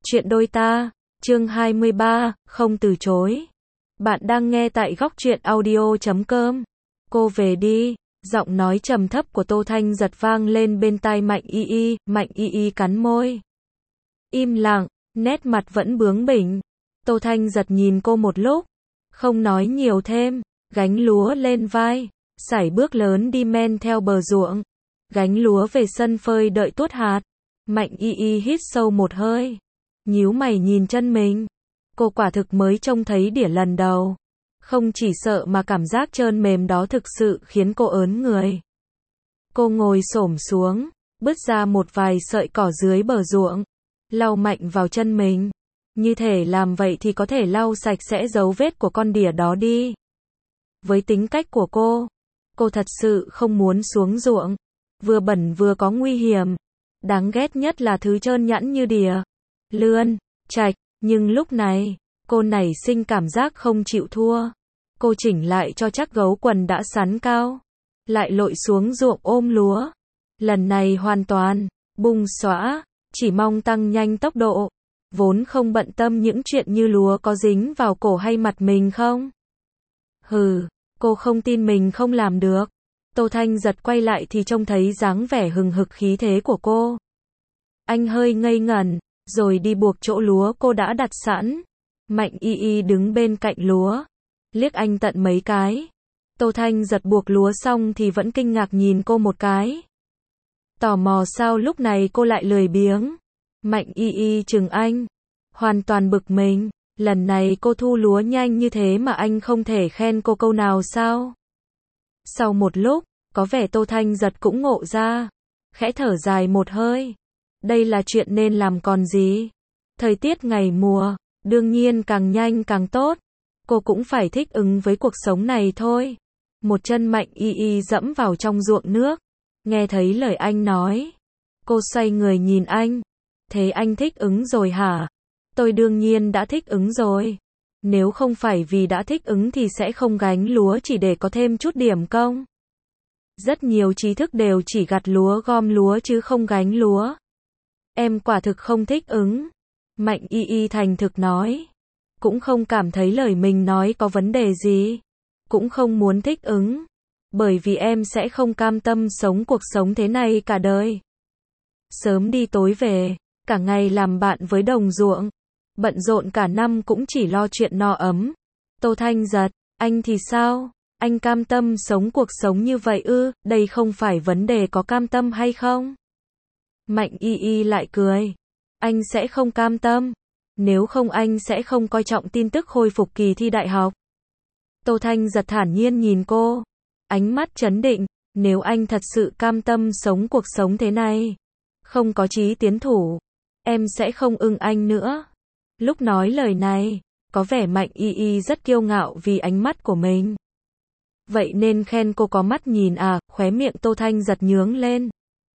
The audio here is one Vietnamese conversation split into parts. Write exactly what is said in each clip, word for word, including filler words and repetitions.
Chuyện đôi ta, chương hai mươi ba, không từ chối. Bạn đang nghe tại góc truyện audio chấm com. Cô về đi, giọng nói trầm thấp của Tô Thanh giật vang lên bên tai Mạnh Y Y, Mạnh Y Y cắn môi. Im lặng, nét mặt vẫn bướng bỉnh. Tô Thanh giật nhìn cô một lúc, không nói nhiều thêm, gánh lúa lên vai, sải bước lớn đi men theo bờ ruộng, gánh lúa về sân phơi đợi tuốt hạt. Mạnh Y Y hít sâu một hơi, nhíu mày nhìn chân mình. Cô quả thực mới trông thấy đỉa lần đầu. Không chỉ sợ mà cảm giác trơn mềm đó thực sự khiến cô ớn người. Cô ngồi xổm xuống, bứt ra một vài sợi cỏ dưới bờ ruộng, lau mạnh vào chân mình. Như thể làm vậy thì có thể lau sạch sẽ dấu vết của con đỉa đó đi. Với tính cách của cô, cô thật sự không muốn xuống ruộng. Vừa bẩn vừa có nguy hiểm. Đáng ghét nhất là thứ trơn nhẵn như đỉa, lươn, trạch. Nhưng lúc này, cô nảy sinh cảm giác không chịu thua. Cô chỉnh lại cho chắc gấu quần đã sắn cao, lại lội xuống ruộng ôm lúa. Lần này hoàn toàn bung xõa, chỉ mong tăng nhanh tốc độ, vốn không bận tâm những chuyện như lúa có dính vào cổ hay mặt mình không. Hừ, cô không tin mình không làm được. Tô Thanh giật quay lại thì trông thấy dáng vẻ hừng hực khí thế của cô. Anh hơi ngây ngẩn, rồi đi buộc chỗ lúa cô đã đặt sẵn. Mạnh Y Y đứng bên cạnh lúa, liếc anh tận mấy cái. Tô Thanh giật buộc lúa xong thì vẫn kinh ngạc nhìn cô một cái. Tò mò sao lúc này cô lại lười biếng. Mạnh Y Y chừng anh, hoàn toàn bực mình. Lần này cô thu lúa nhanh như thế mà anh không thể khen cô câu nào sao? Sau một lúc, có vẻ Tô Thanh giật cũng ngộ ra, khẽ thở dài một hơi. Đây là chuyện nên làm còn gì. Thời tiết ngày mùa, đương nhiên càng nhanh càng tốt. Cô cũng phải thích ứng với cuộc sống này thôi. Một chân Mạnh Y Y dẫm vào trong ruộng nước. Nghe thấy lời anh nói, cô xoay người nhìn anh. Thế anh thích ứng rồi hả? Tôi đương nhiên đã thích ứng rồi. Nếu không phải vì đã thích ứng thì sẽ không gánh lúa chỉ để có thêm chút điểm công. Rất nhiều trí thức đều chỉ gặt lúa gom lúa chứ không gánh lúa. Em quả thực không thích ứng. Mạnh Y Y thành thực nói. Cũng không cảm thấy lời mình nói có vấn đề gì. Cũng không muốn thích ứng. Bởi vì em sẽ không cam tâm sống cuộc sống thế này cả đời. Sớm đi tối về, cả ngày làm bạn với đồng ruộng. Bận rộn cả năm cũng chỉ lo chuyện no ấm. Tô Thanh giật, anh thì sao? Anh cam tâm sống cuộc sống như vậy ư? Đây không phải vấn đề có cam tâm hay không? Mạnh Y Y lại cười. Anh sẽ không cam tâm. Nếu không anh sẽ không coi trọng tin tức khôi phục kỳ thi đại học. Tô Thanh giật thản nhiên nhìn cô. Ánh mắt trấn định. Nếu anh thật sự cam tâm sống cuộc sống thế này, không có chí tiến thủ, em sẽ không ưng anh nữa. Lúc nói lời này, có vẻ Mạnh Y Y rất kiêu ngạo vì ánh mắt của mình. Vậy nên khen cô có mắt nhìn à? Khóe miệng Tô Thanh giật nhướng lên.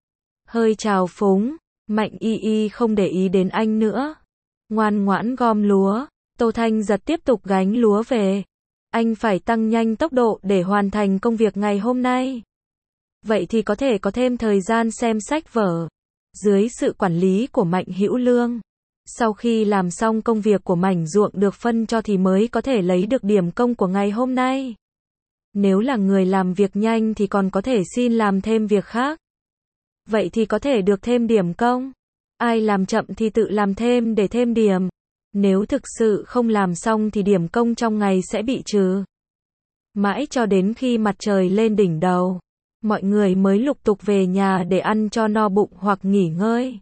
Hơi trào phúng. Mạnh Y Y không để ý đến anh nữa. Ngoan ngoãn gom lúa. Tô Thanh giật tiếp tục gánh lúa về. Anh phải tăng nhanh tốc độ để hoàn thành công việc ngày hôm nay. Vậy thì có thể có thêm thời gian xem sách vở. Dưới sự quản lý của Mạnh Hữu Lương, sau khi làm xong công việc của mảnh ruộng được phân cho thì mới có thể lấy được điểm công của ngày hôm nay. Nếu là người làm việc nhanh thì còn có thể xin làm thêm việc khác. Vậy thì có thể được thêm điểm công. Ai làm chậm thì tự làm thêm để thêm điểm. Nếu thực sự không làm xong thì điểm công trong ngày sẽ bị trừ. Mãi cho đến khi mặt trời lên đỉnh đầu, mọi người mới lục tục về nhà để ăn cho no bụng hoặc nghỉ ngơi.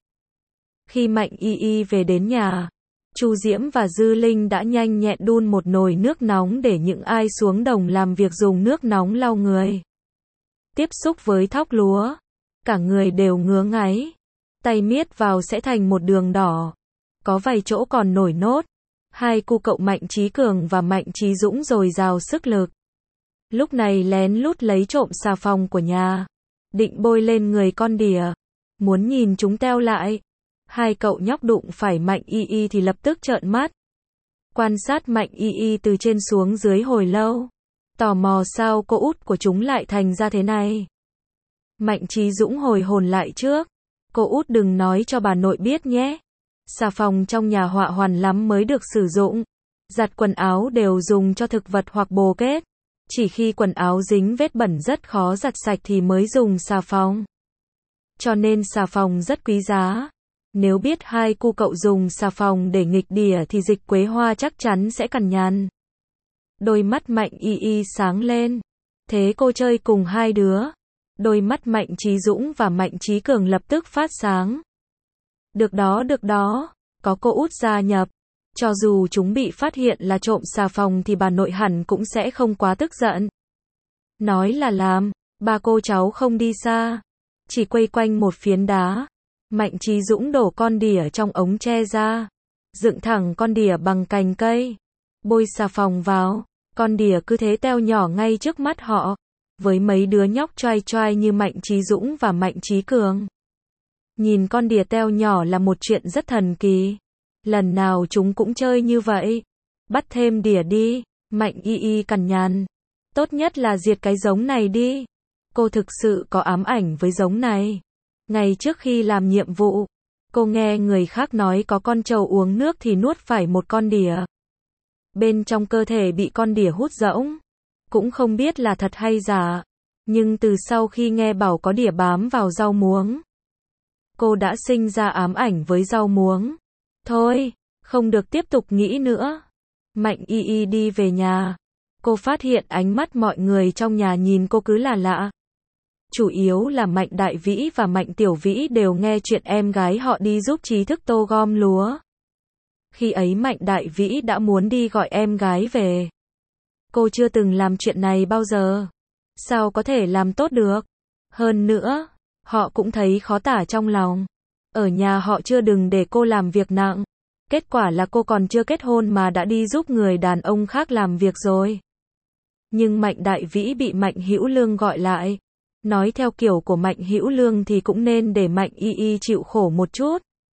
Khi Mạnh Y Y về đến nhà, Chu Diễm và Dư Linh đã nhanh nhẹn đun một nồi nước nóng để những ai xuống đồng làm việc dùng nước nóng lau người. Tiếp xúc với thóc lúa, cả người đều ngứa ngáy, tay miết vào sẽ thành một đường đỏ. Có vài chỗ còn nổi nốt. Hai cu cậu Mạnh Chí Cường và Mạnh Chí Dũng dồi dào sức lực. Lúc này lén lút lấy trộm xà phòng của nhà, định bôi lên người con đỉa, muốn nhìn chúng teo lại. Hai cậu nhóc đụng phải Mạnh Y Y thì lập tức trợn mắt. Quan sát Mạnh Y Y từ trên xuống dưới hồi lâu. Tò mò sao cô út của chúng lại thành ra thế này. Mạnh Chí Dũng hồi hồn lại trước. Cô út đừng nói cho bà nội biết nhé. Xà phòng trong nhà họa hoàn lắm mới được sử dụng. Giặt quần áo đều dùng cho thực vật hoặc bồ kết. Chỉ khi quần áo dính vết bẩn rất khó giặt sạch thì mới dùng xà phòng. Cho nên xà phòng rất quý giá. Nếu biết hai cu cậu dùng xà phòng để nghịch đỉa thì Dịch Quế Hoa chắc chắn sẽ cằn nhằn. Đôi mắt Mạnh Y Y sáng lên. Thế cô chơi cùng hai đứa. Đôi mắt Mạnh Chí Dũng và Mạnh Chí Cường lập tức phát sáng. Được đó, được đó, có cô út gia nhập. Cho dù chúng bị phát hiện là trộm xà phòng thì bà nội hẳn cũng sẽ không quá tức giận. Nói là làm, ba cô cháu không đi xa. Chỉ quây quanh một phiến đá. Mạnh Chí Dũng đổ con đỉa trong ống tre ra. Dựng thẳng con đỉa bằng cành cây. Bôi xà phòng vào. Con đỉa cứ thế teo nhỏ ngay trước mắt họ. Với mấy đứa nhóc choai choai như Mạnh Chí Dũng và Mạnh Chí Cường. Nhìn con đỉa teo nhỏ là một chuyện rất thần kỳ. Lần nào chúng cũng chơi như vậy. Bắt thêm đỉa đi. Mạnh Y Y cằn nhằn. Tốt nhất là diệt cái giống này đi. Cô thực sự có ám ảnh với giống này. Ngày trước khi làm nhiệm vụ, cô nghe người khác nói có con trâu uống nước thì nuốt phải một con đỉa. Bên trong cơ thể bị con đỉa hút rỗng. Cũng không biết là thật hay giả. Nhưng từ sau khi nghe bảo có đỉa bám vào rau muống, cô đã sinh ra ám ảnh với rau muống. Thôi, không được tiếp tục nghĩ nữa. Mạnh Y Y đi về nhà. Cô phát hiện ánh mắt mọi người trong nhà nhìn cô cứ là lạ. Chủ yếu là Mạnh Đại Vĩ và Mạnh Tiểu Vĩ đều nghe chuyện em gái họ đi giúp Trí Thức tô gom lúa. Khi ấy Mạnh Đại Vĩ đã muốn đi gọi em gái về. Cô chưa từng làm chuyện này bao giờ. Sao có thể làm tốt được? Hơn nữa, họ cũng thấy khó tả trong lòng. Ở nhà họ chưa đừng để cô làm việc nặng. Kết quả là cô còn chưa kết hôn mà đã đi giúp người đàn ông khác làm việc rồi. Nhưng Mạnh Đại Vĩ bị Mạnh Hữu Lương gọi lại. Nói theo kiểu của Mạnh Hữu Lương thì cũng nên để Mạnh Y Y chịu khổ một chút.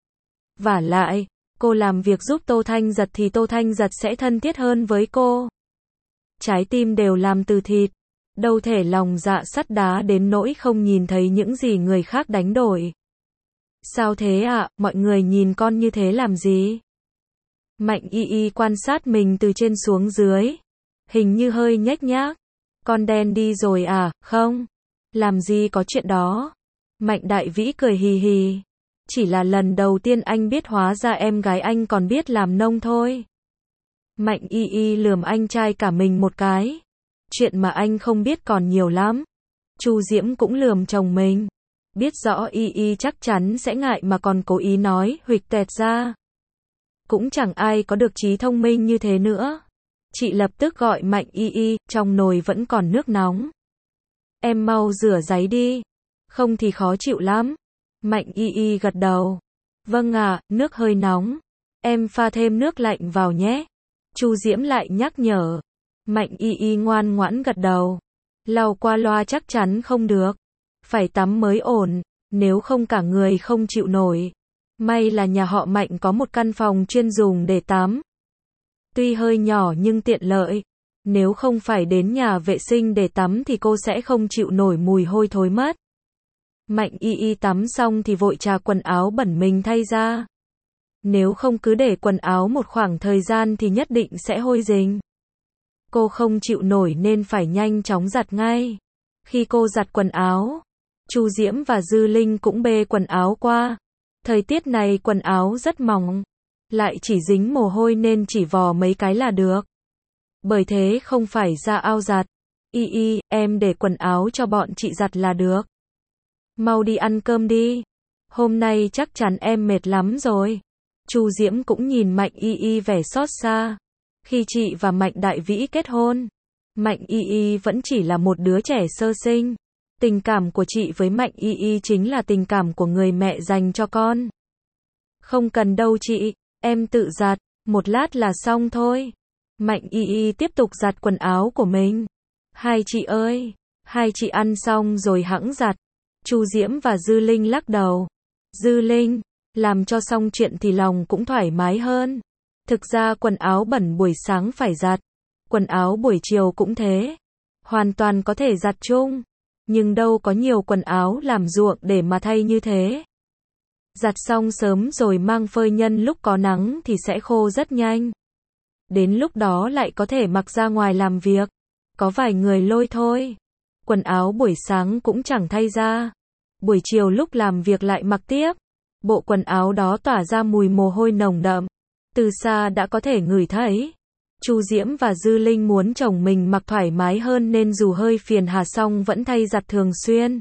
Vả lại, cô làm việc giúp Tô Thanh Giật thì Tô Thanh Giật sẽ thân thiết hơn với cô. Trái tim đều làm từ thịt. Đâu thể lòng dạ sắt đá đến nỗi không nhìn thấy những gì người khác đánh đổi. Sao thế ạ, à? Mọi người nhìn con như thế làm gì? Mạnh Y Y quan sát mình từ trên xuống dưới. Hình như hơi nhếch nhác. Con đen đi rồi à, không? Làm gì có chuyện đó. Mạnh Đại Vĩ cười hì hì. Chỉ là lần đầu tiên anh biết hóa ra em gái anh còn biết làm nông thôi. Mạnh Y Y lườm anh trai cả mình một cái. Chuyện mà anh không biết còn nhiều lắm. Chu Diễm cũng lườm chồng mình. Biết rõ Y Y chắc chắn sẽ ngại mà còn cố ý nói huỵch tẹt ra. Cũng chẳng ai có được trí thông minh như thế nữa. Chị lập tức gọi Mạnh Y Y, trong nồi vẫn còn nước nóng. Em mau rửa giấy đi. Không thì khó chịu lắm. Mạnh Y Y gật đầu. Vâng ạ, à, nước hơi nóng. Em pha thêm nước lạnh vào nhé. Chu Diễm lại nhắc nhở. Mạnh Y Y ngoan ngoãn gật đầu. Lau qua loa chắc chắn không được. Phải tắm mới ổn, nếu không cả người không chịu nổi. May là nhà họ Mạnh có một căn phòng chuyên dùng để tắm. Tuy hơi nhỏ nhưng tiện lợi. Nếu không phải đến nhà vệ sinh để tắm thì cô sẽ không chịu nổi mùi hôi thối mất. Mạnh Y Y tắm xong thì vội chà quần áo bẩn mình thay ra. Nếu không cứ để quần áo một khoảng thời gian thì nhất định sẽ hôi rình. Cô không chịu nổi nên phải nhanh chóng giặt ngay. Khi cô giặt quần áo, Chu Diễm và Dư Linh cũng bê quần áo qua. Thời tiết này quần áo rất mỏng, lại chỉ dính mồ hôi nên chỉ vò mấy cái là được. Bởi thế không phải ra ao giặt. Y Y, em để quần áo cho bọn chị giặt là được. Mau đi ăn cơm đi. Hôm nay chắc chắn em mệt lắm rồi. Chu Diễm cũng nhìn Mạnh Y Y vẻ xót xa. Khi chị và Mạnh Đại Vĩ kết hôn, Mạnh Y Y vẫn chỉ là một đứa trẻ sơ sinh. Tình cảm của chị với Mạnh Y Y chính là tình cảm của người mẹ dành cho con. Không cần đâu chị, em tự giặt, một lát là xong thôi. Mạnh Y Y tiếp tục giặt quần áo của mình. Hai chị ơi, hai chị ăn xong rồi hẵng giặt. Chu Diễm và Dư Linh lắc đầu. Dư Linh, làm cho xong chuyện thì lòng cũng thoải mái hơn. Thực ra quần áo bẩn buổi sáng phải giặt, quần áo buổi chiều cũng thế. Hoàn toàn có thể giặt chung. Nhưng đâu có nhiều quần áo làm ruộng để mà thay như thế. Giặt xong sớm rồi mang phơi nhân lúc có nắng thì sẽ khô rất nhanh. Đến lúc đó lại có thể mặc ra ngoài làm việc. Có vài người lôi thôi. Quần áo buổi sáng cũng chẳng thay ra. Buổi chiều lúc làm việc lại mặc tiếp. Bộ quần áo đó tỏa ra mùi mồ hôi nồng đậm. Từ xa đã có thể ngửi thấy. Chu Diễm và Dư Linh muốn chồng mình mặc thoải mái hơn nên dù hơi phiền hà song vẫn thay giặt thường xuyên.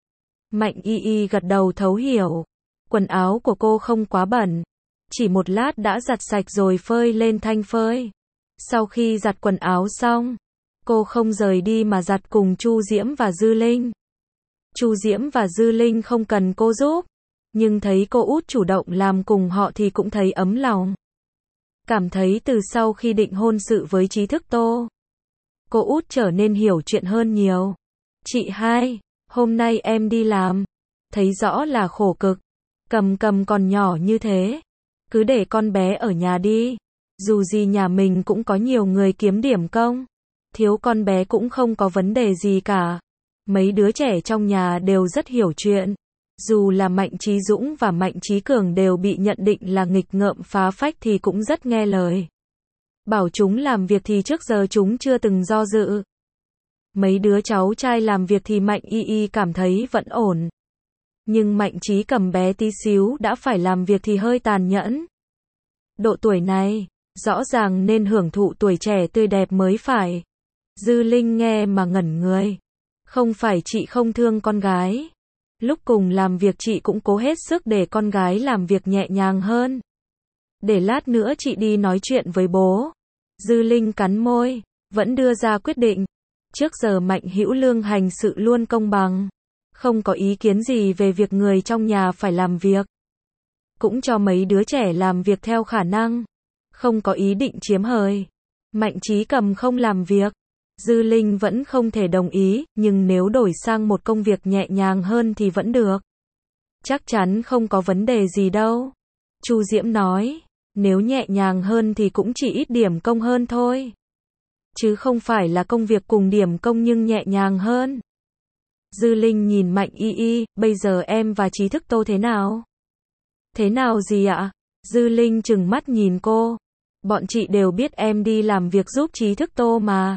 Mạnh Y Y gật đầu thấu hiểu. Quần áo của cô không quá bẩn. Chỉ một lát đã giặt sạch rồi phơi lên thanh phơi. Sau khi giặt quần áo xong, cô không rời đi mà giặt cùng Chu Diễm và Dư Linh. Chu Diễm và Dư Linh không cần cô giúp, nhưng thấy cô út chủ động làm cùng họ thì cũng thấy ấm lòng. Cảm thấy từ sau khi định hôn sự với Trí Thức Tô, cô út trở nên hiểu chuyện hơn nhiều. Chị hai, hôm nay em đi làm, thấy rõ là khổ cực. Cầm cầm còn nhỏ như thế, cứ để con bé ở nhà đi. Dù gì nhà mình cũng có nhiều người kiếm điểm công. Thiếu con bé cũng không có vấn đề gì cả. Mấy đứa trẻ trong nhà đều rất hiểu chuyện. Dù là Mạnh Chí Dũng và Mạnh Chí Cường đều bị nhận định là nghịch ngợm phá phách thì cũng rất nghe lời. Bảo chúng làm việc thì trước giờ chúng chưa từng do dự. Mấy đứa cháu trai làm việc thì Mạnh Y Y cảm thấy vẫn ổn. Nhưng Mạnh Chí cầm bé tí xíu đã phải làm việc thì hơi tàn nhẫn. Độ tuổi này, rõ ràng nên hưởng thụ tuổi trẻ tươi đẹp mới phải. Dư Linh nghe mà ngẩn người. Không phải chị không thương con gái. Lúc cùng làm việc chị cũng cố hết sức để con gái làm việc nhẹ nhàng hơn. Để lát nữa chị đi nói chuyện với bố. Dư Linh cắn môi, vẫn đưa ra quyết định. Trước giờ Mạnh Hữu Lương hành sự luôn công bằng. Không có ý kiến gì về việc người trong nhà phải làm việc. Cũng cho mấy đứa trẻ làm việc theo khả năng. Không có ý định chiếm hời. Mạnh Chí Cầm không làm việc. Dư Linh vẫn không thể đồng ý, nhưng nếu đổi sang một công việc nhẹ nhàng hơn thì vẫn được. Chắc chắn không có vấn đề gì đâu. Chu Diễm nói, nếu nhẹ nhàng hơn thì cũng chỉ ít điểm công hơn thôi. Chứ không phải là công việc cùng điểm công nhưng nhẹ nhàng hơn. Dư Linh nhìn Mạnh Y Y, bây giờ em và Trí Thức Tô thế nào? Thế nào gì ạ? Dư Linh trừng mắt nhìn cô. Bọn chị đều biết em đi làm việc giúp Trí Thức Tô mà.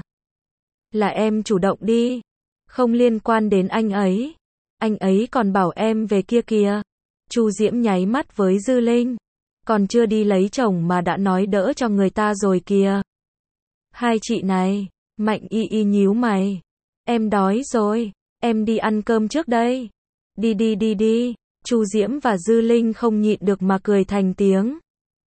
Là em chủ động đi. Không liên quan đến anh ấy. Anh ấy còn bảo em về kia kìa. Chu Diễm nháy mắt với Dư Linh. Còn chưa đi lấy chồng mà đã nói đỡ cho người ta rồi kìa. Hai chị này. Mạnh Y Y nhíu mày. Em đói rồi. Em đi ăn cơm trước đây. Đi đi đi đi. Chu Diễm và Dư Linh không nhịn được mà cười thành tiếng.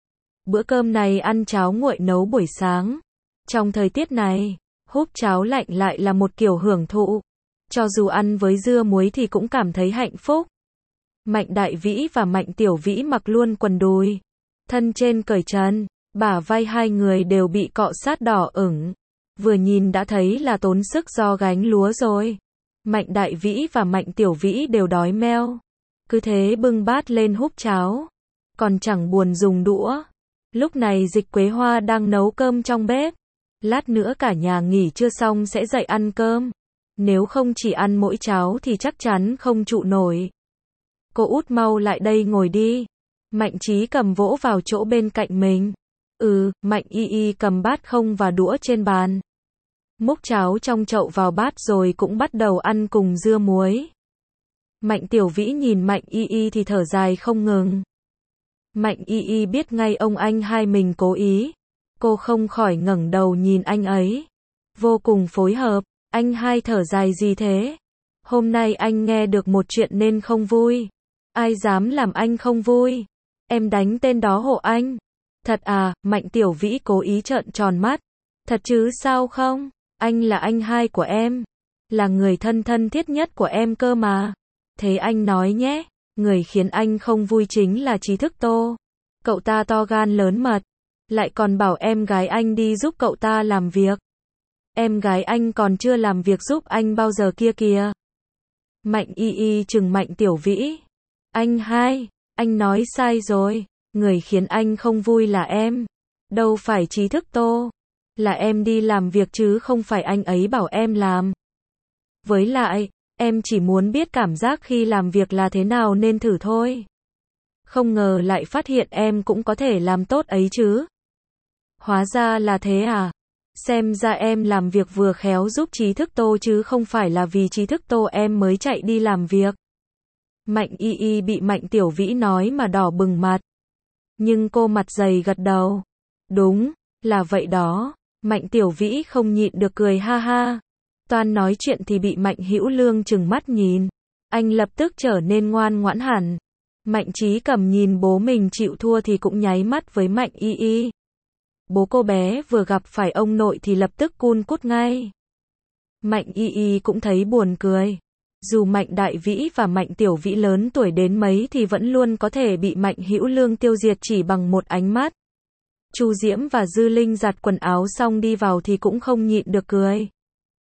Bữa cơm này ăn cháo nguội nấu buổi sáng. Trong thời tiết này, húp cháo lạnh lại là một kiểu hưởng thụ. Cho dù ăn với dưa muối thì cũng cảm thấy hạnh phúc. Mạnh Đại Vĩ và Mạnh Tiểu Vĩ mặc luôn quần đùi. Thân trên cởi trần, bả vai hai người đều bị cọ sát đỏ ửng. Vừa nhìn đã thấy là tốn sức do gánh lúa rồi. Mạnh Đại Vĩ và Mạnh Tiểu Vĩ đều đói meo. Cứ thế bưng bát lên húp cháo. Còn chẳng buồn dùng đũa. Lúc này Dịch Quế Hoa đang nấu cơm trong bếp. Lát nữa cả nhà nghỉ trưa xong sẽ dậy ăn cơm. Nếu không chỉ ăn mỗi cháo thì chắc chắn không trụ nổi. Cô út mau lại đây ngồi đi. Mạnh Chí Cầm vỗ vào chỗ bên cạnh mình. Ừ, Mạnh Y Y cầm bát không và đũa trên bàn. Múc cháo trong chậu vào bát rồi cũng bắt đầu ăn cùng dưa muối. Mạnh Tiểu Vĩ nhìn Mạnh Y Y thì thở dài không ngừng. Mạnh Y Y biết ngay ông anh hai mình cố ý. Cô không khỏi ngẩng đầu nhìn anh ấy. Vô cùng phối hợp. Anh hai thở dài gì thế? Hôm nay anh nghe được một chuyện nên không vui. Ai dám làm anh không vui? Em đánh tên đó hộ anh. Thật à? Mạnh Tiểu Vĩ cố ý trợn tròn mắt. Thật chứ sao không? Anh là anh hai của em. Là người thân thân thiết nhất của em cơ mà. Thế anh nói nhé. Người khiến anh không vui chính là Trí Thức Tô. Cậu ta to gan lớn mật. Lại còn bảo em gái anh đi giúp cậu ta làm việc. Em gái anh còn chưa làm việc giúp anh bao giờ kia kìa. Mạnh Y Y trừng Mạnh Tiểu Vĩ. Anh hai, anh nói sai rồi. Người khiến anh không vui là em. Đâu phải Trí Thức Tô. Là em đi làm việc chứ không phải anh ấy bảo em làm. Với lại, em chỉ muốn biết cảm giác khi làm việc là thế nào nên thử thôi. Không ngờ lại phát hiện em cũng có thể làm tốt ấy chứ. Hóa ra là thế à? Xem ra em làm việc vừa khéo giúp Trí Thức Tô chứ không phải là vì Trí Thức Tô em mới chạy đi làm việc. Mạnh Y Y bị Mạnh Tiểu Vĩ nói mà đỏ bừng mặt. Nhưng cô mặt dày gật đầu. Đúng, là vậy đó. Mạnh Tiểu Vĩ không nhịn được cười ha ha. Toan nói chuyện thì bị Mạnh Hữu Lương trừng mắt nhìn. Anh lập tức trở nên ngoan ngoãn hẳn. Mạnh Chí Cầm nhìn bố mình chịu thua thì cũng nháy mắt với Mạnh Y Y. Bố cô bé vừa gặp phải ông nội thì lập tức cun cút ngay. Mạnh Y Y cũng thấy buồn cười. Dù Mạnh Đại Vĩ và Mạnh Tiểu Vĩ lớn tuổi đến mấy thì vẫn luôn có thể bị Mạnh Hữu Lương tiêu diệt chỉ bằng một ánh mắt. Chu Diễm và Dư Linh giặt quần áo xong đi vào thì cũng không nhịn được cười.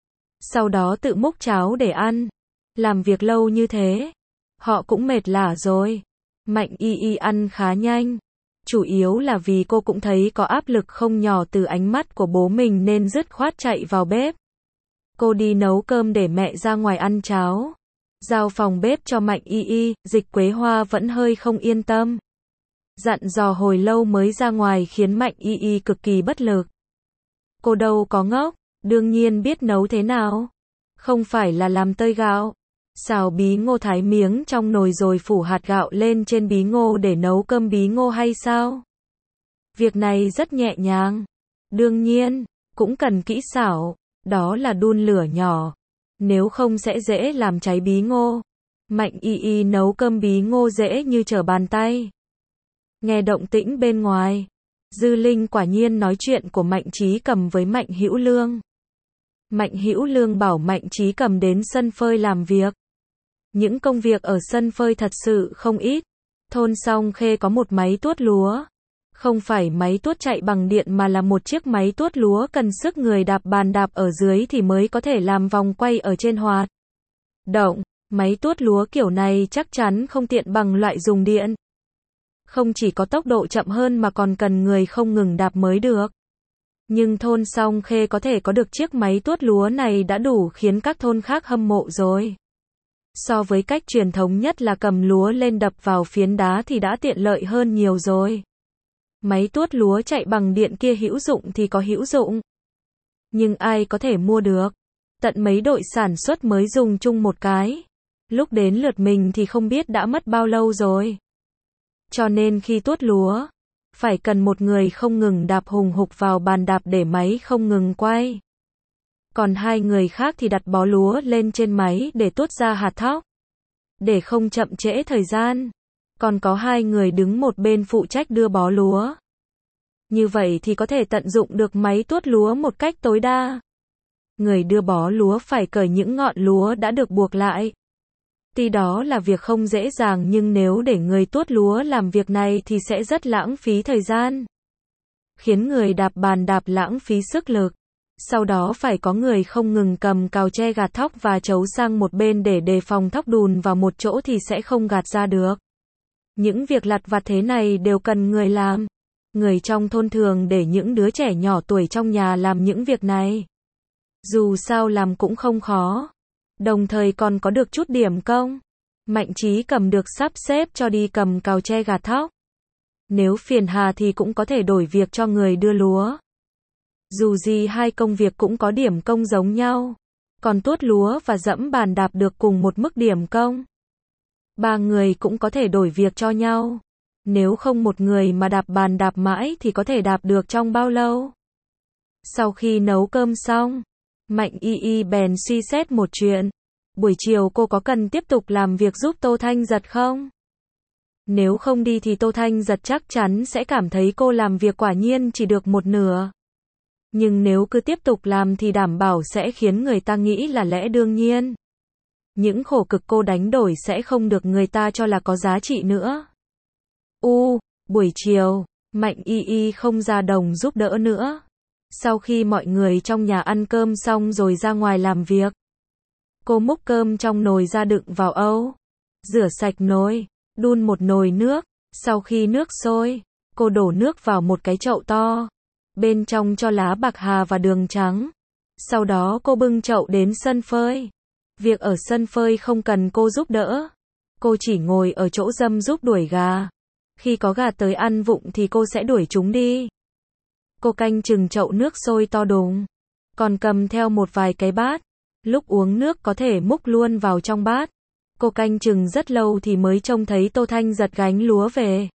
Sau đó tự múc cháo để ăn. Làm việc lâu như thế, họ cũng mệt lả rồi. Mạnh Y Y ăn khá nhanh. Chủ yếu là vì cô cũng thấy có áp lực không nhỏ từ ánh mắt của bố mình nên dứt khoát chạy vào bếp. Cô đi nấu cơm để mẹ ra ngoài ăn cháo. Giao phòng bếp cho Mạnh Y Y, Dịch Quế Hoa vẫn hơi không yên tâm. Dặn dò hồi lâu mới ra ngoài khiến Mạnh Y Y cực kỳ bất lực. Cô đâu có ngốc, đương nhiên biết nấu thế nào. Không phải là làm tơi gạo. Xào bí ngô thái miếng trong nồi rồi phủ hạt gạo lên trên bí ngô để nấu cơm bí ngô hay sao? Việc này rất nhẹ nhàng. Đương nhiên, cũng cần kỹ xảo, đó là đun lửa nhỏ. Nếu không sẽ dễ làm cháy bí ngô. Mạnh Y Y nấu cơm bí ngô dễ như trở bàn tay. Nghe động tĩnh bên ngoài, Dư Linh quả nhiên nói chuyện của Mạnh Chí Cầm với Mạnh Hữu Lương. Mạnh Hữu Lương bảo Mạnh Chí Cầm đến sân phơi làm việc. Những công việc ở sân phơi thật sự không ít. Thôn Song Khê có một máy tuốt lúa. Không phải máy tuốt chạy bằng điện mà là một chiếc máy tuốt lúa cần sức người đạp bàn đạp ở dưới thì mới có thể làm vòng quay ở trên hoạt động. Máy tuốt lúa kiểu này chắc chắn không tiện bằng loại dùng điện. Không chỉ có tốc độ chậm hơn mà còn cần người không ngừng đạp mới được. Nhưng thôn Song Khê có thể có được chiếc máy tuốt lúa này đã đủ khiến các thôn khác hâm mộ rồi. So với cách truyền thống nhất là cầm lúa lên đập vào phiến đá thì đã tiện lợi hơn nhiều rồi. Máy tuốt lúa chạy bằng điện kia hữu dụng thì có hữu dụng. Nhưng ai có thể mua được? Tận mấy đội sản xuất mới dùng chung một cái. Lúc đến lượt mình thì không biết đã mất bao lâu rồi. Cho nên khi tuốt lúa, phải cần một người không ngừng đạp hùng hục vào bàn đạp để máy không ngừng quay. Còn hai người khác thì đặt bó lúa lên trên máy để tuốt ra hạt thóc. Để không chậm trễ thời gian. Còn có hai người đứng một bên phụ trách đưa bó lúa. Như vậy thì có thể tận dụng được máy tuốt lúa một cách tối đa. Người đưa bó lúa phải cởi những ngọn lúa đã được buộc lại. Tuy đó là việc không dễ dàng nhưng nếu để người tuốt lúa làm việc này thì sẽ rất lãng phí thời gian. Khiến người đạp bàn đạp lãng phí sức lực. Sau đó phải có người không ngừng cầm cào tre gạt thóc và chấu sang một bên để đề phòng thóc đùn vào một chỗ thì sẽ không gạt ra được. Những việc lặt vặt thế này đều cần người làm. Người trong thôn thường để những đứa trẻ nhỏ tuổi trong nhà làm những việc này. Dù sao làm cũng không khó. Đồng thời còn có được chút điểm công. Mạnh Chí Cầm được sắp xếp cho đi cầm cào tre gạt thóc. Nếu phiền hà thì cũng có thể đổi việc cho người đưa lúa. Dù gì hai công việc cũng có điểm công giống nhau. Còn tuốt lúa và dẫm bàn đạp được cùng một mức điểm công. Ba người cũng có thể đổi việc cho nhau. Nếu không một người mà đạp bàn đạp mãi thì có thể đạp được trong bao lâu? Sau khi nấu cơm xong, Mạnh Y Y bèn suy xét một chuyện. Buổi chiều cô có cần tiếp tục làm việc giúp Tô Thanh Giật không? Nếu không đi thì Tô Thanh Giật chắc chắn sẽ cảm thấy cô làm việc quả nhiên chỉ được một nửa. Nhưng nếu cứ tiếp tục làm thì đảm bảo sẽ khiến người ta nghĩ là lẽ đương nhiên. Những khổ cực cô đánh đổi sẽ không được người ta cho là có giá trị nữa. U, buổi chiều, Mạnh Y Y không ra đồng giúp đỡ nữa. Sau khi mọi người trong nhà ăn cơm xong rồi ra ngoài làm việc. Cô múc cơm trong nồi ra đựng vào âu. Rửa sạch nồi, đun một nồi nước. Sau khi nước sôi, cô đổ nước vào một cái chậu to. Bên trong cho lá bạc hà và đường trắng. Sau đó cô bưng chậu đến sân phơi. Việc ở sân phơi không cần cô giúp đỡ. Cô chỉ ngồi ở chỗ râm giúp đuổi gà. Khi có gà tới ăn vụng thì cô sẽ đuổi chúng đi. Cô canh chừng chậu nước sôi to đùng, còn cầm theo một vài cái bát. Lúc uống nước có thể múc luôn vào trong bát. Cô canh chừng rất lâu thì mới trông thấy Tô Thanh Giật gánh lúa về.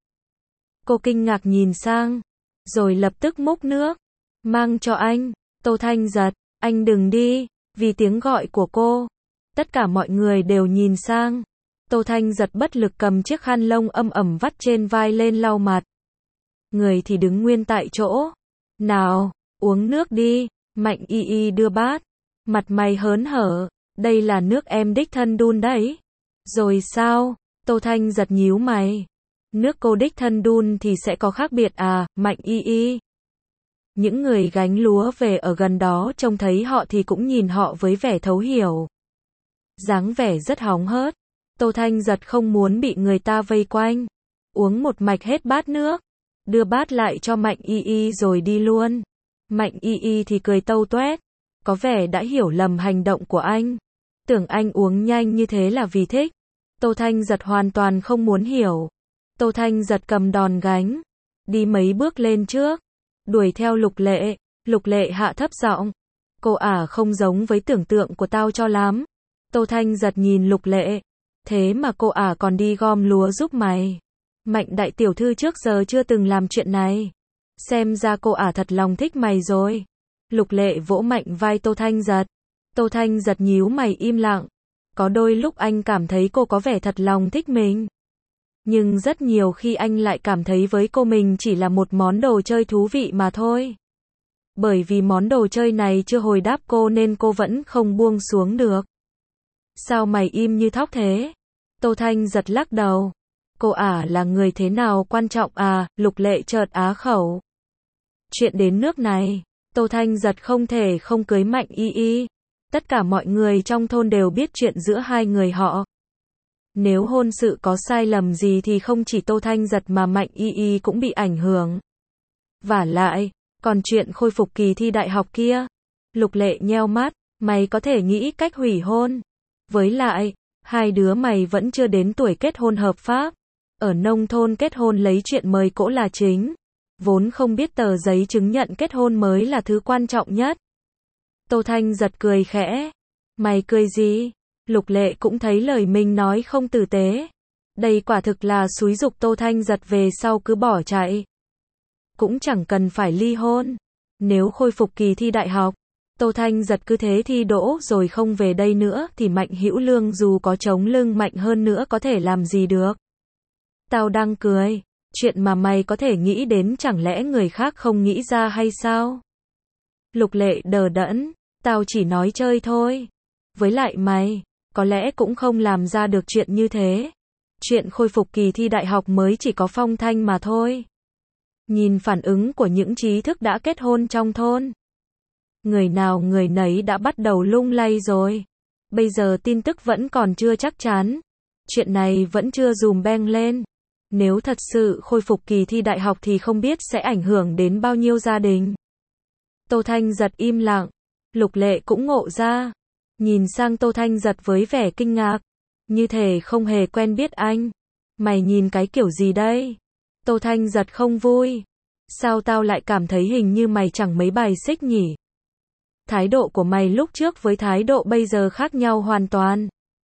Cô kinh ngạc nhìn sang, rồi lập tức múc nước, mang cho anh. Tô Thanh Giật, anh đừng đi, vì tiếng gọi của cô. Tất cả mọi người đều nhìn sang. Tô Thanh Giật bất lực cầm chiếc khăn lông âm ẩm vắt trên vai lên lau mặt. Người thì đứng nguyên tại chỗ. Nào, uống nước đi. Mạnh Y Y đưa bát. Mặt mày hớn hở. Đây là nước em đích thân đun đấy. Rồi sao? Tô Thanh Giật nhíu mày. Nước cô đích thân đun thì sẽ có khác biệt à, Mạnh Y Y? Những người gánh lúa về ở gần đó trông thấy họ thì cũng nhìn họ với vẻ thấu hiểu. Dáng vẻ rất hóng hớt. Tô Thanh Giật không muốn bị người ta vây quanh. Uống một mạch hết bát nước. Đưa bát lại cho Mạnh Y Y rồi đi luôn. Mạnh Y Y thì cười tâu tuét. Có vẻ đã hiểu lầm hành động của anh. Tưởng anh uống nhanh như thế là vì thích. Tô Thanh Giật hoàn toàn không muốn hiểu. Tô Thanh Giật cầm đòn gánh. Đi mấy bước lên trước. Đuổi theo Lục Lệ. Lục Lệ hạ thấp giọng. Cô ả không giống với tưởng tượng của tao cho lắm. Tô Thanh Giật nhìn Lục Lệ. Thế mà cô ả còn đi gom lúa giúp mày. Mạnh đại tiểu thư trước giờ chưa từng làm chuyện này. Xem ra cô ả thật lòng thích mày rồi. Lục Lệ vỗ mạnh vai Tô Thanh Giật. Tô Thanh Giật nhíu mày im lặng. Có đôi lúc anh cảm thấy cô có vẻ thật lòng thích mình. Nhưng rất nhiều khi anh lại cảm thấy với cô mình chỉ là một món đồ chơi thú vị mà thôi. Bởi vì món đồ chơi này chưa hồi đáp cô nên cô vẫn không buông xuống được. Sao mày im như thóc thế? Tô Thanh Giật lắc đầu. Cô ả là người thế nào quan trọng à? Lục Lệ chợt á khẩu. Chuyện đến nước này, Tô Thanh Giật không thể không cưới Mạnh Y Y. Tất cả mọi người trong thôn đều biết chuyện giữa hai người họ. Nếu hôn sự có sai lầm gì thì không chỉ Tô Thanh Giật mà Mạnh Y Y cũng bị ảnh hưởng. Vả lại, còn chuyện khôi phục kỳ thi đại học kia. Lục Lệ nheo mắt, mày có thể nghĩ cách hủy hôn. Với lại, hai đứa mày vẫn chưa đến tuổi kết hôn hợp pháp. Ở nông thôn kết hôn lấy chuyện mời cỗ là chính. Vốn không biết tờ giấy chứng nhận kết hôn mới là thứ quan trọng nhất. Tô Thanh Giật cười khẽ. Mày cười gì? Lục Lệ cũng thấy lời mình nói không tử tế. Đây quả thực là xúi giục Tô Thanh Giật về sau cứ bỏ chạy. Cũng chẳng cần phải ly hôn. Nếu khôi phục kỳ thi đại học, Tô Thanh Giật cứ thế thi đỗ rồi không về đây nữa thì Mạnh Hữu Lương dù có chống lưng mạnh hơn nữa có thể làm gì được. Tao đang cười. Chuyện mà mày có thể nghĩ đến chẳng lẽ người khác không nghĩ ra hay sao? Lục Lệ đờ đẫn. Tao chỉ nói chơi thôi. Với lại mày, có lẽ cũng không làm ra được chuyện như thế. Chuyện khôi phục kỳ thi đại học mới chỉ có phong thanh mà thôi. Nhìn phản ứng của những trí thức đã kết hôn trong thôn. Người nào người nấy đã bắt đầu lung lay rồi. Bây giờ tin tức vẫn còn chưa chắc chắn. Chuyện này vẫn chưa dùm beng lên. Nếu thật sự khôi phục kỳ thi đại học thì không biết sẽ ảnh hưởng đến bao nhiêu gia đình. Tô Thanh Giật im lặng. Lục Lệ cũng ngộ ra. Nhìn sang Tô Thanh Giật với vẻ kinh ngạc. Như thể không hề quen biết anh. Mày nhìn cái kiểu gì đây? Tô Thanh Giật không vui. Sao tao lại cảm thấy hình như mày chẳng mấy bài xích nhỉ? Thái độ của mày lúc trước với thái độ bây giờ khác nhau hoàn toàn.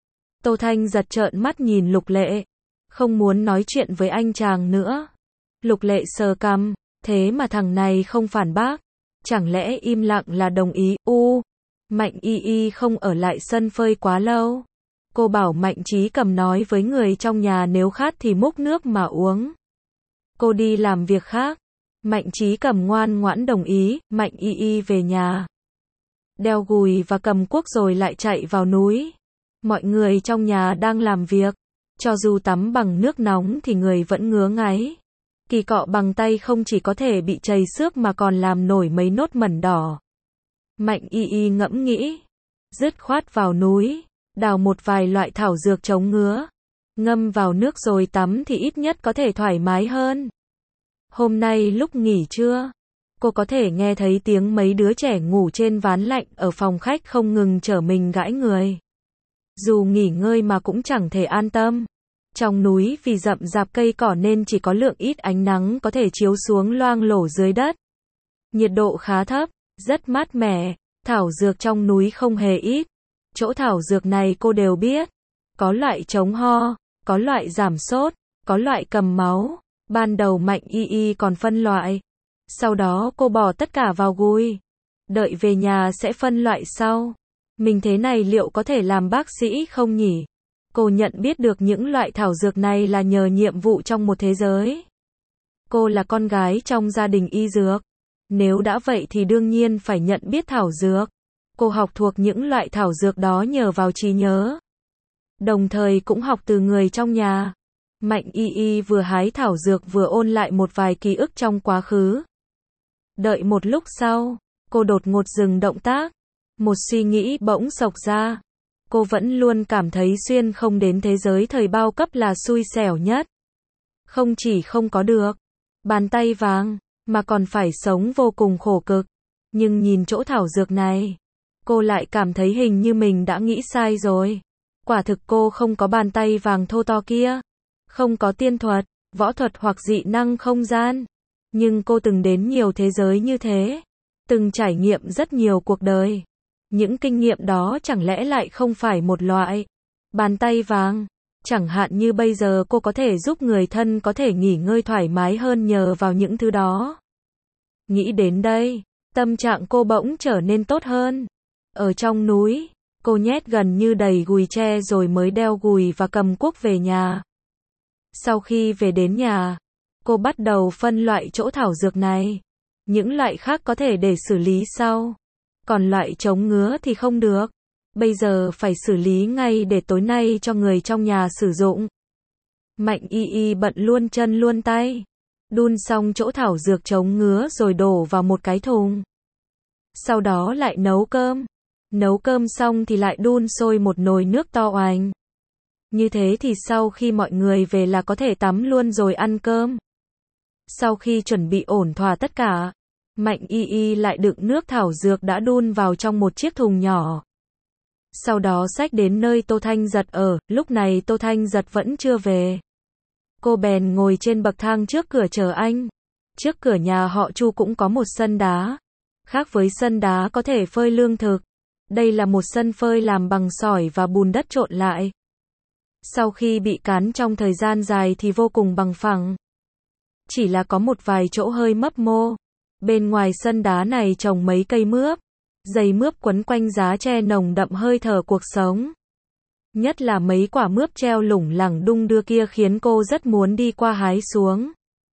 Tô Thanh Giật trợn mắt nhìn Lục Lệ. Không muốn nói chuyện với anh chàng nữa. Lục Lệ sờ cằm. Thế mà thằng này không phản bác. Chẳng lẽ im lặng là đồng ý? U. Mạnh Y Y không ở lại sân phơi quá lâu. Cô bảo Mạnh Chí Cầm nói với người trong nhà nếu khát thì múc nước mà uống. Cô đi làm việc khác. Mạnh Chí Cầm ngoan ngoãn đồng ý. Mạnh Y Y về nhà. Đeo gùi và cầm cuốc rồi lại chạy vào núi. Mọi người trong nhà đang làm việc. Cho dù tắm bằng nước nóng thì người vẫn ngứa ngáy. Kỳ cọ bằng tay không chỉ có thể bị chảy xước mà còn làm nổi mấy nốt mẩn đỏ. Mạnh Y Y ngẫm nghĩ. Dứt khoát vào núi. Đào một vài loại thảo dược chống ngứa. Ngâm vào nước rồi tắm thì ít nhất có thể thoải mái hơn. Hôm nay lúc nghỉ trưa, cô có thể nghe thấy tiếng mấy đứa trẻ ngủ trên ván lạnh ở phòng khách không ngừng trở mình gãi người. Dù nghỉ ngơi mà cũng chẳng thể an tâm. Trong núi vì rậm rạp cây cỏ nên chỉ có lượng ít ánh nắng có thể chiếu xuống loang lổ dưới đất. Nhiệt độ khá thấp, rất mát mẻ, thảo dược trong núi không hề ít. Chỗ thảo dược này cô đều biết. Có loại chống ho, có loại giảm sốt, có loại cầm máu. Ban đầu Mạnh Y Y còn phân loại. Sau đó cô bỏ tất cả vào gùi. Đợi về nhà sẽ phân loại sau. Mình thế này liệu có thể làm bác sĩ không nhỉ? Cô nhận biết được những loại thảo dược này là nhờ nhiệm vụ trong một thế giới. Cô là con gái trong gia đình y dược. Nếu đã vậy thì đương nhiên phải nhận biết thảo dược. Cô học thuộc những loại thảo dược đó nhờ vào trí nhớ. Đồng thời cũng học từ người trong nhà. Mạnh Y Y vừa hái thảo dược vừa ôn lại một vài ký ức trong quá khứ. Đợi một lúc sau, cô đột ngột dừng động tác. Một suy nghĩ bỗng xộc ra. Cô vẫn luôn cảm thấy xuyên không đến thế giới thời bao cấp là xui xẻo nhất. Không chỉ không có được bàn tay vàng, mà còn phải sống vô cùng khổ cực. Nhưng nhìn chỗ thảo dược này, cô lại cảm thấy hình như mình đã nghĩ sai rồi. Quả thực cô không có bàn tay vàng thô to kia. Không có tiên thuật, võ thuật hoặc dị năng không gian. Nhưng cô từng đến nhiều thế giới như thế. Từng trải nghiệm rất nhiều cuộc đời. Những kinh nghiệm đó chẳng lẽ lại không phải một loại bàn tay vàng. Chẳng hạn như bây giờ cô có thể giúp người thân có thể nghỉ ngơi thoải mái hơn nhờ vào những thứ đó. Nghĩ đến đây, tâm trạng cô bỗng trở nên tốt hơn. Ở trong núi, cô nhét gần như đầy gùi tre rồi mới đeo gùi và cầm cuốc về nhà. Sau khi về đến nhà, cô bắt đầu phân loại chỗ thảo dược này. Những loại khác có thể để xử lý sau. Còn loại chống ngứa thì không được. Bây giờ phải xử lý ngay để tối nay cho người trong nhà sử dụng. Mạnh Y Y bận luôn chân luôn tay. Đun xong chỗ thảo dược chống ngứa rồi đổ vào một cái thùng. Sau đó lại nấu cơm. Nấu cơm xong thì lại đun sôi một nồi nước to oành. Như thế thì sau khi mọi người về là có thể tắm luôn rồi ăn cơm. Sau khi chuẩn bị ổn thỏa tất cả, Mạnh Y Y lại đựng nước thảo dược đã đun vào trong một chiếc thùng nhỏ. Sau đó xách đến nơi Tô Thanh Giật ở, lúc này Tô Thanh Giật vẫn chưa về. Cô bèn ngồi trên bậc thang trước cửa chờ anh. Trước cửa nhà họ Chu cũng có một sân đá. Khác với sân đá có thể phơi lương thực, đây là một sân phơi làm bằng sỏi và bùn đất trộn lại. Sau khi bị cán trong thời gian dài thì vô cùng bằng phẳng. Chỉ là có một vài chỗ hơi mấp mô. Bên ngoài sân đá này trồng mấy cây mướp. Dây mướp quấn quanh giá tre nồng đậm hơi thở cuộc sống. Nhất là mấy quả mướp treo lủng lẳng đung đưa kia khiến cô rất muốn đi qua hái xuống.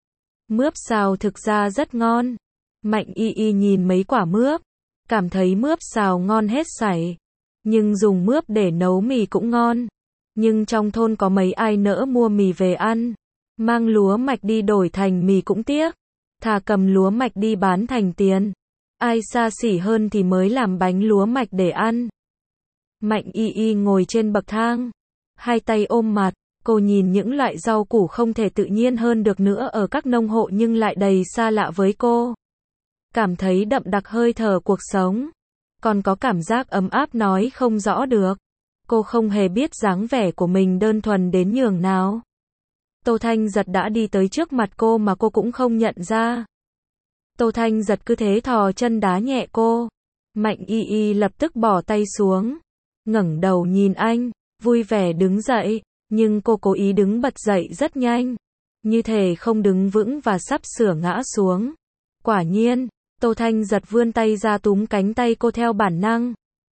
Mướp xào thực ra rất ngon. Mạnh Y Y nhìn mấy quả mướp, cảm thấy mướp xào ngon hết sảy. Nhưng dùng mướp để nấu mì cũng ngon. Nhưng trong thôn có mấy ai nỡ mua mì về ăn. Mang lúa mạch đi đổi thành mì cũng tiếc. Thà cầm lúa mạch đi bán thành tiền. Ai xa xỉ hơn thì mới làm bánh lúa mạch để ăn. Mạnh Y Y ngồi trên bậc thang, hai tay ôm mặt, cô nhìn những loại rau củ không thể tự nhiên hơn được nữa ở các nông hộ nhưng lại đầy xa lạ với cô. Cảm thấy đậm đặc hơi thở cuộc sống, còn có cảm giác ấm áp nói không rõ được. Cô không hề biết dáng vẻ của mình đơn thuần đến nhường nào. Tô Thanh Giật đã đi tới trước mặt cô mà cô cũng không nhận ra. Tô Thanh Giật cứ thế thò chân đá nhẹ cô. Mạnh Y Y lập tức bỏ tay xuống, ngẩng đầu nhìn anh, vui vẻ đứng dậy, nhưng cô cố ý đứng bật dậy rất nhanh, như thể không đứng vững và sắp sửa ngã xuống. Quả nhiên, Tô Thanh Giật vươn tay ra túm cánh tay cô theo bản năng.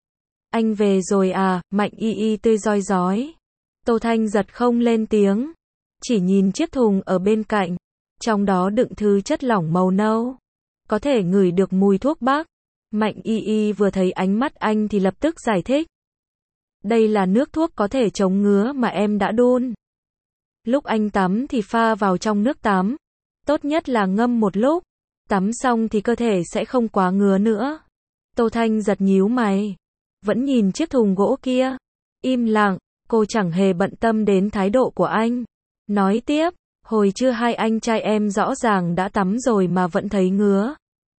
Anh về rồi à? Mạnh Y Y tươi rói rói. Tô Thanh Giật không lên tiếng, chỉ nhìn chiếc thùng ở bên cạnh, trong đó đựng thứ chất lỏng màu nâu, có thể ngửi được mùi thuốc bắc. Mạnh Y Y vừa thấy ánh mắt anh thì lập tức giải thích. Đây là nước thuốc có thể chống ngứa mà em đã đun. Lúc anh tắm thì pha vào trong nước tắm. Tốt nhất là ngâm một lúc. Tắm xong thì cơ thể sẽ không quá ngứa nữa. Tô Thanh Giật nhíu mày, vẫn nhìn chiếc thùng gỗ kia. Im lặng, cô chẳng hề bận tâm đến thái độ của anh. Nói tiếp, hồi trưa hai anh trai em rõ ràng đã tắm rồi mà vẫn thấy ngứa.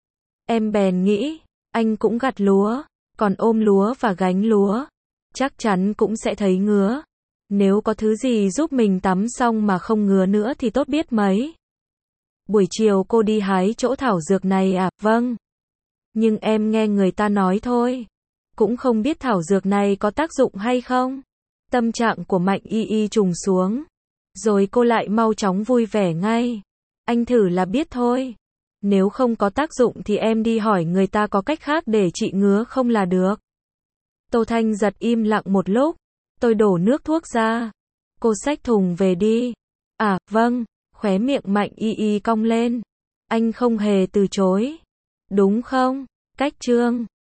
Em bèn nghĩ, anh cũng gặt lúa, còn ôm lúa và gánh lúa, chắc chắn cũng sẽ thấy ngứa. Nếu có thứ gì giúp mình tắm xong mà không ngứa nữa thì tốt biết mấy. Buổi chiều cô đi hái chỗ thảo dược này à? Vâng. Nhưng em nghe người ta nói thôi. Cũng không biết thảo dược này có tác dụng hay không. Tâm trạng của Mạnh Y Y trùng xuống. Rồi cô lại mau chóng vui vẻ ngay. Anh thử là biết thôi. Nếu không có tác dụng thì em đi hỏi người ta có cách khác để trị ngứa không là được. Tô Thanh giật im lặng một lúc. Tôi đổ nước thuốc ra. Cô xách thùng về đi. À, vâng. Khóe miệng Mạnh Y Y cong lên. Anh không hề từ chối. Đúng không? Cách trương.